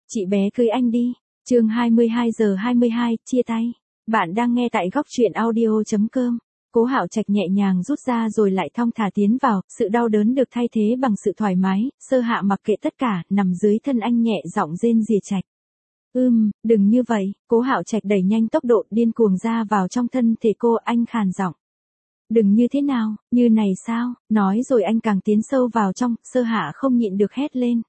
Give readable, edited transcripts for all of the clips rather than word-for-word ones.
Chị bé cưới anh đi. Chương 22:22, chia tay. Bạn đang nghe tại góc truyện audio.com. Cố Hạo Trạch nhẹ nhàng rút ra rồi lại thong thả tiến vào, sự đau đớn được thay thế bằng sự thoải mái, Sơ Hạ mặc kệ tất cả, nằm dưới thân anh nhẹ giọng rên rỉ Trạch. Đừng như vậy, Cố Hạo Trạch đẩy nhanh tốc độ điên cuồng ra vào trong thân thể cô, anh khàn giọng. Đừng như thế nào, như này sao, nói rồi anh càng tiến sâu vào trong, Sơ Hạ không nhịn được hét lên.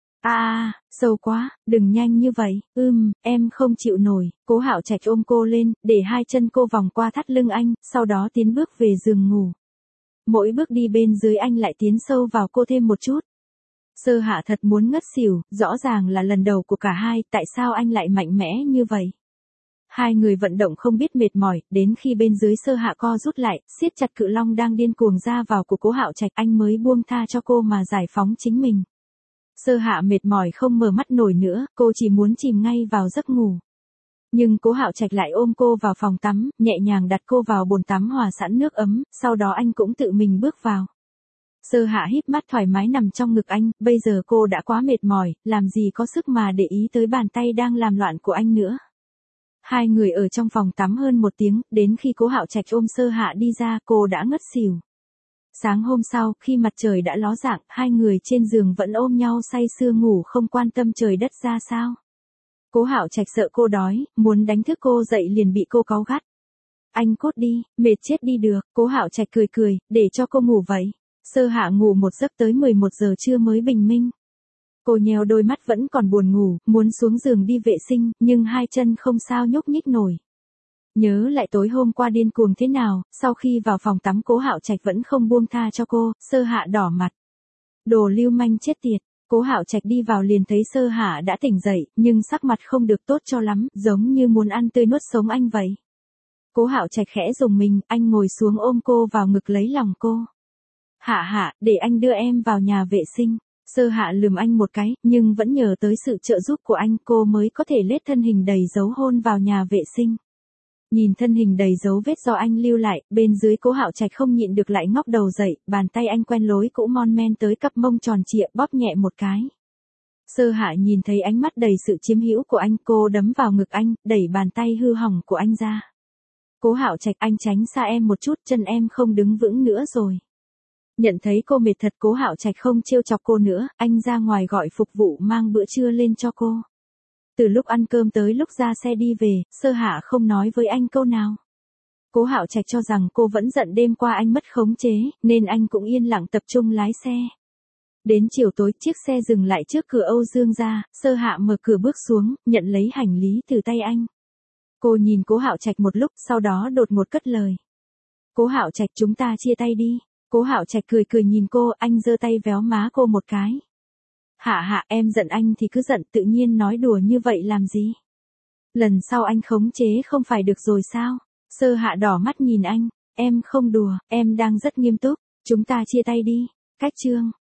Sâu quá, đừng nhanh như vậy, em không chịu nổi, Cố Hạo Trạch ôm cô lên, để hai chân cô vòng qua thắt lưng anh, sau đó tiến bước về giường ngủ. Mỗi bước đi bên dưới anh lại tiến sâu vào cô thêm một chút. Sơ Hạ thật muốn ngất xỉu, rõ ràng là lần đầu của cả hai, tại sao anh lại mạnh mẽ như vậy? Hai người vận động không biết mệt mỏi, đến khi bên dưới Sơ Hạ co rút lại, siết chặt cự long đang điên cuồng ra vào của Cố Hạo Trạch, anh mới buông tha cho cô mà giải phóng chính mình. Sơ Hạ mệt mỏi không mở mắt nổi nữa, cô chỉ muốn chìm ngay vào giấc ngủ. Nhưng Cố Hạo Trạch lại ôm cô vào phòng tắm, nhẹ nhàng đặt cô vào bồn tắm hòa sẵn nước ấm, sau đó anh cũng tự mình bước vào. Sơ Hạ híp mắt thoải mái nằm trong ngực anh, bây giờ cô đã quá mệt mỏi, làm gì có sức mà để ý tới bàn tay đang làm loạn của anh nữa. Hai người ở trong phòng tắm hơn một tiếng, đến khi Cố Hạo Trạch ôm Sơ Hạ đi ra, cô đã ngất xỉu. Sáng hôm sau, khi mặt trời đã ló dạng, hai người trên giường vẫn ôm nhau say sưa ngủ không quan tâm trời đất ra sao. Cố Hạo Trạch sợ cô đói, muốn đánh thức cô dậy liền bị cô cáu gắt. Anh cốt đi, mệt chết đi được, Cố Hạo Trạch cười cười, để cho cô ngủ vậy. Sơ Hạ ngủ một giấc tới 11 giờ trưa mới bình minh. Cô nheo đôi mắt vẫn còn buồn ngủ, muốn xuống giường đi vệ sinh, nhưng hai chân không sao nhúc nhích nổi. Nhớ lại tối hôm qua điên cuồng thế nào, sau khi vào phòng tắm Cố Hạo Trạch vẫn không buông tha cho cô, Sơ Hạ đỏ mặt. Đồ lưu manh chết tiệt, Cố Hạo Trạch đi vào liền thấy Sơ Hạ đã tỉnh dậy, nhưng sắc mặt không được tốt cho lắm, giống như muốn ăn tươi nuốt sống anh vậy. Cố Hạo Trạch khẽ rùng mình, anh ngồi xuống ôm cô vào ngực lấy lòng cô. Hạ, để anh đưa em vào nhà vệ sinh. Sơ Hạ lườm anh một cái, nhưng vẫn nhờ tới sự trợ giúp của anh cô mới có thể lết thân hình đầy dấu hôn vào nhà vệ sinh. Nhìn thân hình đầy dấu vết do anh lưu lại, bên dưới Cố Hạo Trạch không nhịn được lại ngóc đầu dậy, bàn tay anh quen lối cũ mon men tới cặp mông tròn trịa bóp nhẹ một cái. Sơ Hạ nhìn thấy ánh mắt đầy sự chiếm hữu của anh, cô đấm vào ngực anh, đẩy bàn tay hư hỏng của anh ra. Cố Hạo Trạch, anh tránh xa em một chút, chân em không đứng vững nữa rồi. Nhận thấy cô mệt thật, Cố Hạo Trạch không trêu chọc cô nữa, anh ra ngoài gọi phục vụ mang bữa trưa lên cho cô. Từ lúc ăn cơm tới lúc ra xe đi về, Sơ Hạ không nói với anh câu nào. Cố Hạo Trạch cho rằng cô vẫn giận đêm qua anh mất khống chế, nên anh cũng yên lặng tập trung lái xe. Đến chiều tối, chiếc xe dừng lại trước cửa Âu Dương gia, Sơ Hạ mở cửa bước xuống, nhận lấy hành lý từ tay anh. Cô nhìn Cố Hạo Trạch một lúc, sau đó đột ngột cất lời. Cố Hạo Trạch, chúng ta chia tay đi. Cố Hạo Trạch cười nhìn cô, anh giơ tay véo má cô một cái. Hạ, em giận anh thì cứ giận, tự nhiên nói đùa như vậy làm gì? Lần sau anh khống chế không phải được rồi sao? Sơ Hạ đỏ mắt nhìn anh, em không đùa, em đang rất nghiêm túc, chúng ta chia tay đi. Cách chương